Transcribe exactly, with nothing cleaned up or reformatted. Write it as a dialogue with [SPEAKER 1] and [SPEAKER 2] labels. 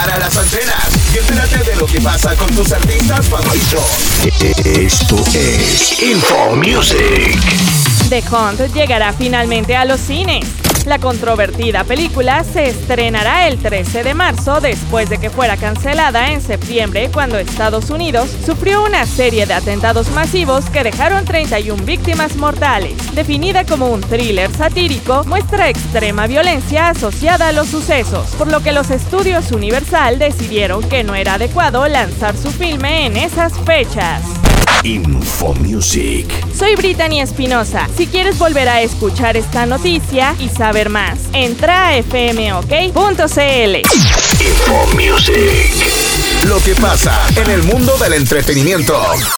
[SPEAKER 1] para las antenas y entérate de lo que pasa con tus artistas favoritos. Esto es Info Music.
[SPEAKER 2] The Hunt llegará finalmente a los cines. La controvertida película se estrenará el trece de marzo después de que fuera cancelada en septiembre cuando Estados Unidos sufrió una serie de atentados masivos que dejaron treinta y una víctimas mortales. Definida como un thriller satírico, muestra extrema violencia asociada a los sucesos, por lo que los estudios Universal decidieron que no era adecuado lanzar su filme en esas fechas.
[SPEAKER 1] Info Music.
[SPEAKER 2] Soy Brittany Espinosa. Si quieres volver a escuchar esta noticia y saber más, entra a f m o k punto c l.
[SPEAKER 1] Info Music. Lo que pasa en el mundo del entretenimiento.